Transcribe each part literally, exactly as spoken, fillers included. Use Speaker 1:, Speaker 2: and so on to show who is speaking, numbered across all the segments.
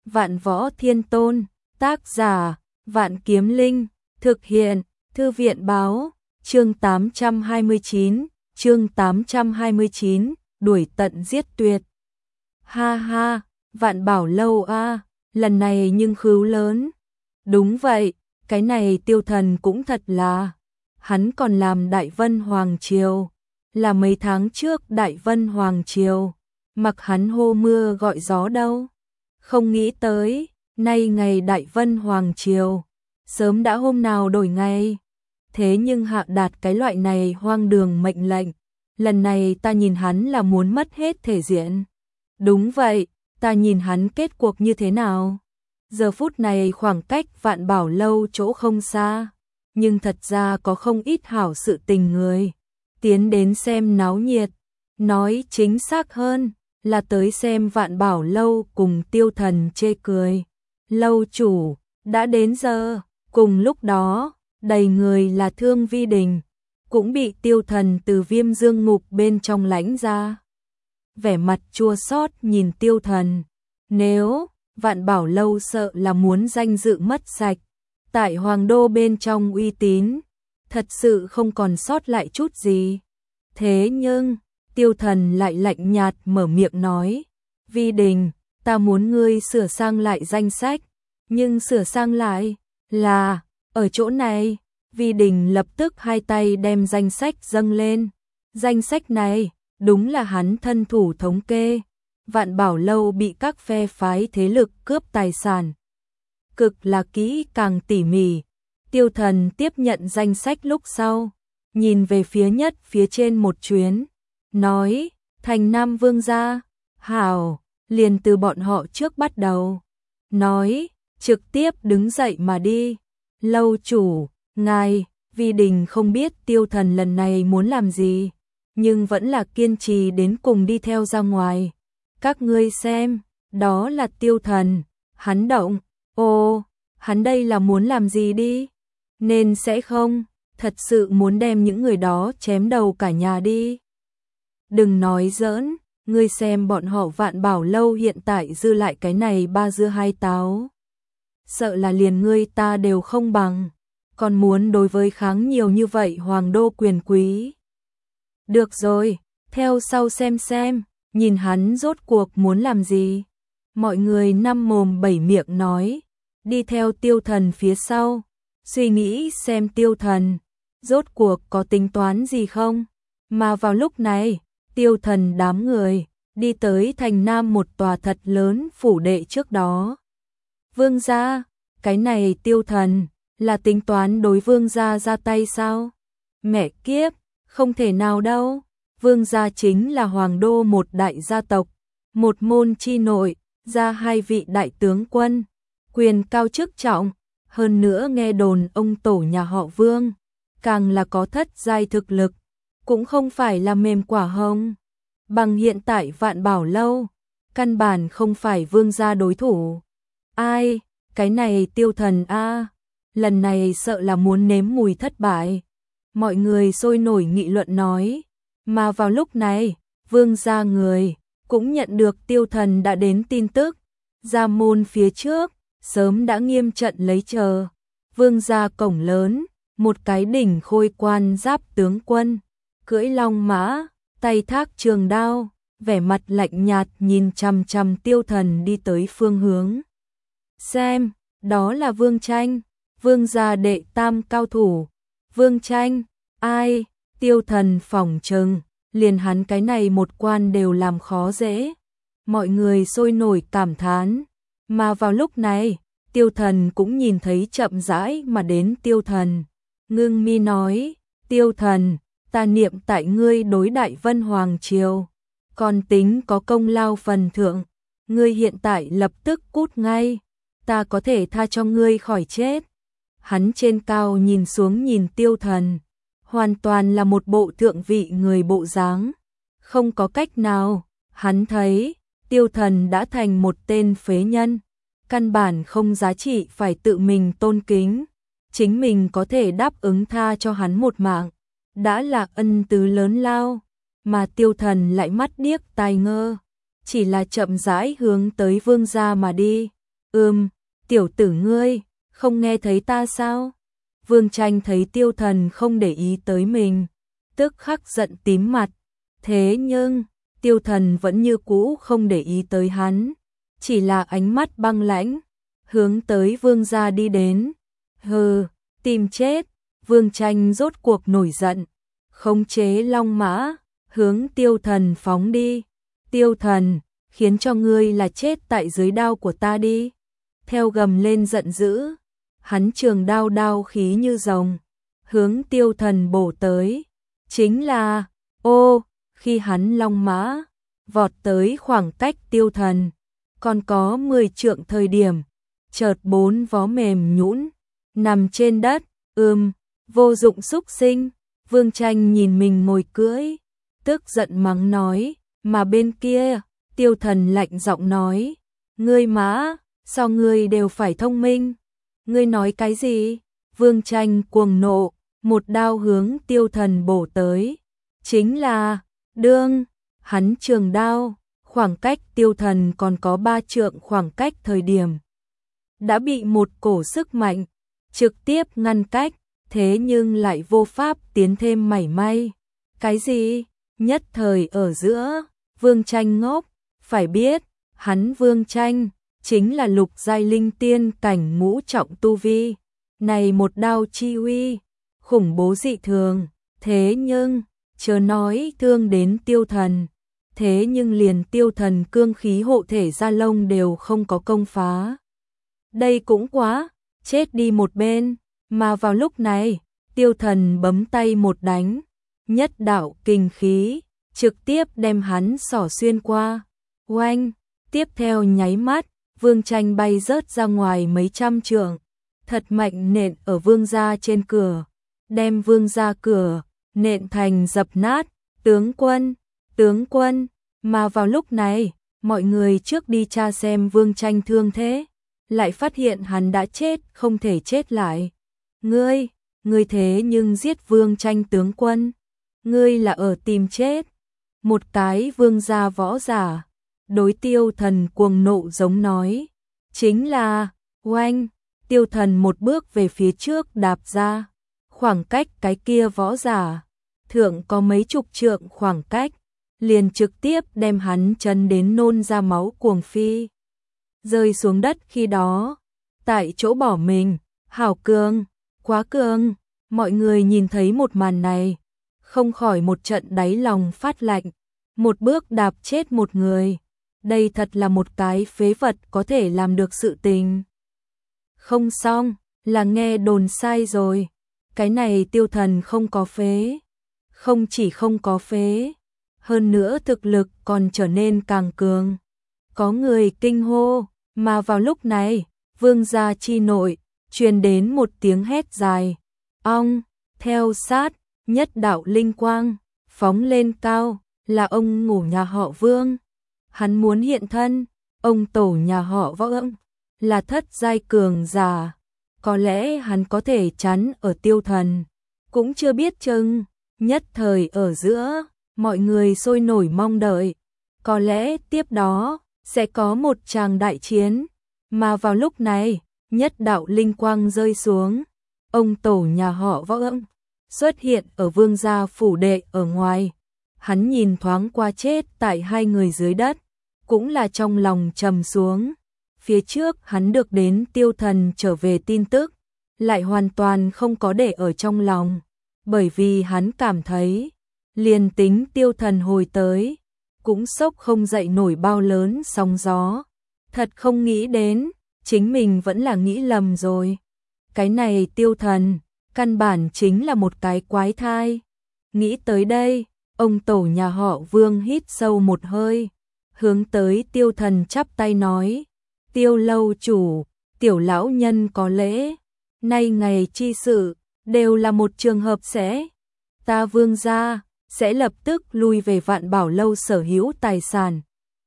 Speaker 1: Vạn Võ Thiên Tôn, tác giả, Vạn Kiếm Linh, thực hiện, Thư viện báo, chương tám trăm hai mươi chín, chương tám trăm hai mươi chín, đuổi tận giết tuyệt. Ha ha, Vạn Bảo Lâu a, lần này nhưng khứu lớn. Đúng vậy, cái này Tiêu Thần cũng thật là, hắn còn làm Đại Vân Hoàng Triều, là mấy tháng trước Đại Vân Hoàng Triều, mặc hắn hô mưa gọi gió đâu. Không nghĩ tới, nay ngày Đại Vân Hoàng Triều, sớm đã hôm nào đổi ngày. Thế nhưng hạ đạt cái loại này hoang đường mệnh lệnh, lần này ta nhìn hắn là muốn mất hết thể diện. Đúng vậy, ta nhìn hắn kết cuộc như thế nào. Giờ phút này khoảng cách Vạn Bảo Lâu chỗ không xa, nhưng thật ra có không ít hảo sự tình người tiến đến xem náo nhiệt, nói chính xác hơn là tới xem Vạn Bảo Lâu cùng Tiêu Thần chê cười. Lâu chủ, đã đến giờ. Cùng lúc đó, đầy người là Thương Vi Đình, cũng bị Tiêu Thần từ Viêm Dương Ngục bên trong lãnh ra. Vẻ mặt chua xót nhìn Tiêu Thần, nếu Vạn Bảo Lâu sợ là muốn danh dự mất sạch, tại Hoàng Đô bên trong uy tín, thật sự không còn sót lại chút gì. Thế nhưng, Tiêu Thần lại lạnh nhạt mở miệng nói, Vi Đình, ta muốn ngươi sửa sang lại danh sách, nhưng sửa sang lại là ở chỗ này. Vi Đình lập tức hai tay đem danh sách dâng lên. Danh sách này đúng là hắn thân thủ thống kê. Vạn Bảo Lâu bị các phe phái thế lực cướp tài sản, cực là kỹ càng tỉ mỉ. Tiêu Thần tiếp nhận danh sách lúc sau, nhìn về phía nhất phía trên một chuyến, nói, Thành Nam Vương gia, hảo, liền từ bọn họ trước bắt đầu. Nói, trực tiếp đứng dậy mà đi. Lâu chủ, ngài, Vi Đình không biết Tiêu Thần lần này muốn làm gì, nhưng vẫn là kiên trì đến cùng đi theo ra ngoài. Các ngươi xem, đó là Tiêu Thần, hắn động, ô, hắn đây là muốn làm gì đi? Nên sẽ không, thật sự muốn đem những người đó chém đầu cả nhà đi. Đừng nói giỡn, ngươi xem bọn họ Vạn Bảo Lâu hiện tại dư lại cái này ba dưa hai táo. Sợ là liền ngươi ta đều không bằng, còn muốn đối với kháng nhiều như vậy Hoàng Đô quyền quý. Được rồi, theo sau xem xem, nhìn hắn rốt cuộc muốn làm gì. Mọi người năm mồm bảy miệng nói, đi theo Tiêu Thần phía sau, suy nghĩ xem Tiêu Thần rốt cuộc có tính toán gì không. Mà vào lúc này, Tiêu Thần đám người đi tới thành Nam một tòa thật lớn phủ đệ trước đó. Vương gia, cái này Tiêu Thần là tính toán đối vương gia ra tay sao? Mẹ kiếp, không thể nào đâu. Vương gia chính là Hoàng Đô một đại gia tộc, một môn chi nội, ra hai vị đại tướng quân, quyền cao chức trọng, hơn nữa nghe đồn ông tổ nhà họ Vương, càng là có thất giai thực lực, cũng không phải là mềm quả hồng. Bằng hiện tại Vạn Bảo Lâu, căn bản không phải vương gia đối thủ. Ai, cái này Tiêu Thần a, lần này sợ là muốn nếm mùi thất bại. Mọi người sôi nổi nghị luận nói, mà vào lúc này, vương gia người cũng nhận được Tiêu Thần đã đến tin tức. Gia môn phía trước, sớm đã nghiêm trận lấy chờ. Vương gia cổng lớn, một cái đỉnh khôi quan giáp tướng quân, cưỡi long mã, tay thác trường đao, vẻ mặt lạnh nhạt nhìn chằm chằm Tiêu Thần đi tới phương hướng. Xem, đó là Vương Tranh, vương gia đệ tam cao thủ. Vương Tranh, ai? Tiêu Thần phỏng chừng, liền hắn cái này một quan đều làm khó dễ. Mọi người sôi nổi cảm thán. Mà vào lúc này, Tiêu Thần cũng nhìn thấy chậm rãi mà đến Tiêu Thần. Ngưng mi nói, Tiêu Thần, ta niệm tại ngươi đối Đại Vân Hoàng Triều, còn tính có công lao phần thượng, ngươi hiện tại lập tức cút ngay, ta có thể tha cho ngươi khỏi chết. Hắn trên cao nhìn xuống nhìn Tiêu Thần, hoàn toàn là một bộ thượng vị người bộ dáng. Không có cách nào, hắn thấy Tiêu Thần đã thành một tên phế nhân, căn bản không giá trị phải tự mình tôn kính. Chính mình có thể đáp ứng tha cho hắn một mạng, đã là ân tứ lớn lao. Mà Tiêu Thần lại mắt điếc tai ngơ, chỉ là chậm rãi hướng tới vương gia mà đi. Ừm, tiểu tử ngươi, không nghe thấy ta sao? Vương Tranh thấy Tiêu Thần không để ý tới mình, tức khắc giận tím mặt. Thế nhưng, Tiêu Thần vẫn như cũ không để ý tới hắn, chỉ là ánh mắt băng lãnh, hướng tới Vương gia đi đến. Hừ, tìm chết. Vương Tranh rốt cuộc nổi giận, khống chế long mã, hướng Tiêu Thần phóng đi. Tiêu Thần, khiến cho ngươi là chết tại dưới đao của ta đi. Theo gầm lên giận dữ, hắn trường đao đao khí như rồng, hướng Tiêu Thần bổ tới. Chính là, ô, khi hắn long mã, vọt tới khoảng cách Tiêu Thần, còn có mười trượng thời điểm, chợt bốn vó mềm nhũn, nằm trên đất, ưm, vô dụng xúc sinh. Vương Tranh nhìn mình ngồi cưỡi, tức giận mắng nói, mà bên kia, Tiêu Thần lạnh giọng nói, ngươi mã, sao ngươi đều phải thông minh? Ngươi nói cái gì? Vương Tranh cuồng nộ, một đao hướng Tiêu Thần bổ tới. Chính là, đương, hắn trường đao, khoảng cách Tiêu Thần còn có ba trượng khoảng cách thời điểm. Đã bị một cổ sức mạnh, trực tiếp ngăn cách, thế nhưng lại vô pháp tiến thêm mảy may. Cái gì? Nhất thời ở giữa, Vương Tranh ngốc, phải biết, hắn Vương Tranh, chính là lục giai linh tiên cảnh ngũ trọng tu vi. Này một đao chi uy, khủng bố dị thường, thế nhưng, chớ nói thương đến Tiêu Thần, thế nhưng liền Tiêu Thần cương khí hộ thể gia lông đều không có công phá. Đây cũng quá, chết đi một bên, mà vào lúc này, Tiêu Thần bấm tay một đánh, nhất đạo kình khí, trực tiếp đem hắn xỏ xuyên qua. Oanh, tiếp theo nháy mắt, Vương Tranh bay rớt ra ngoài mấy trăm trượng, thật mạnh nện ở Vương gia trên cửa, đem Vương gia cửa nện thành dập nát. Tướng quân, tướng quân, mà vào lúc này, mọi người trước đi tra xem Vương Tranh thương thế, lại phát hiện hắn đã chết, không thể chết lại. Ngươi, ngươi thế nhưng giết Vương Tranh tướng quân, ngươi là ở tìm chết. Một cái vương gia võ giả, đối Tiêu Thần cuồng nộ giống nói, chính là, oanh, Tiêu Thần một bước về phía trước đạp ra, khoảng cách cái kia võ giả, thượng có mấy chục trượng khoảng cách, liền trực tiếp đem hắn chấn đến nôn ra máu cuồng phi. Rơi xuống đất khi đó, tại chỗ bỏ mình, hảo cường, quá cường, mọi người nhìn thấy một màn này, không khỏi một trận đáy lòng phát lạnh, một bước đạp chết một người, đây thật là một cái phế vật có thể làm được sự tình. Không xong, là nghe đồn sai rồi, cái này Tiêu Thần không có phế, không chỉ không có phế, hơn nữa thực lực còn trở nên càng cường. Có người kinh hô, mà vào lúc này, Vương gia chi nội, truyền đến một tiếng hét dài, ong, theo sát, nhất đạo linh quang, phóng lên cao, là ông ngủ nhà họ Vương. Hắn muốn hiện thân, ông tổ nhà họ Võ ưng, là thất giai cường giả, có lẽ hắn có thể chắn ở Tiêu Thần, cũng chưa biết chừng. Nhất thời ở giữa, mọi người sôi nổi mong đợi, có lẽ tiếp đó sẽ có một tràng đại chiến, mà vào lúc này, nhất đạo linh quang rơi xuống, ông tổ nhà họ Võ ưng xuất hiện ở Vương gia phủ đệ ở ngoài. Hắn nhìn thoáng qua chết tại hai người dưới đất, cũng là trong lòng trầm xuống. Phía trước hắn được đến Tiêu Thần trở về tin tức, lại hoàn toàn không có để ở trong lòng, bởi vì hắn cảm thấy, liền tính Tiêu Thần hồi tới, cũng sốc không dậy nổi bao lớn sóng gió. Thật không nghĩ đến, chính mình vẫn là nghĩ lầm rồi. Cái này Tiêu Thần, căn bản chính là một cái quái thai. Nghĩ tới đây, ông tổ nhà họ Vương hít sâu một hơi, hướng tới Tiêu Thần chắp tay nói, Tiêu lâu chủ, tiểu lão nhân có lễ, nay ngày chi sự, đều là một trường hợp sẽ. Ta Vương gia, sẽ lập tức lui về Vạn Bảo lâu sở hữu tài sản.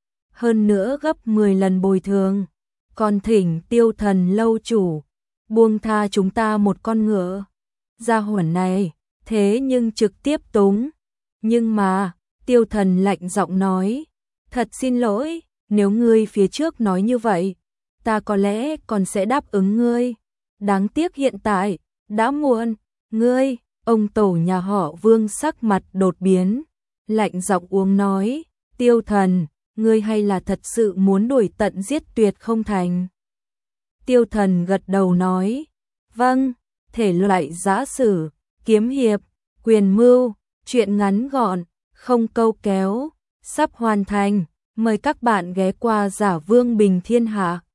Speaker 1: Hơn nữa gấp mười lần bồi thường, còn thỉnh Tiêu Thần lâu chủ, buông tha chúng ta một con ngựa. Gia hỏa này, thế nhưng trực tiếp túng. Nhưng mà, Tiêu Thần lạnh giọng nói, thật xin lỗi, nếu ngươi phía trước nói như vậy, ta có lẽ còn sẽ đáp ứng ngươi. Đáng tiếc hiện tại, đã muộn, ngươi, ông tổ nhà họ Vương sắc mặt đột biến, lạnh giọng uống nói, Tiêu Thần, ngươi hay là thật sự muốn đuổi tận giết tuyệt không thành? Tiêu Thần gật đầu nói, vâng, thể loại giã sử, kiếm hiệp, quyền mưu, truyện ngắn gọn, không câu kéo, sắp hoàn thành, mời các bạn ghé qua Giả Vương Bình Thiên Hạ.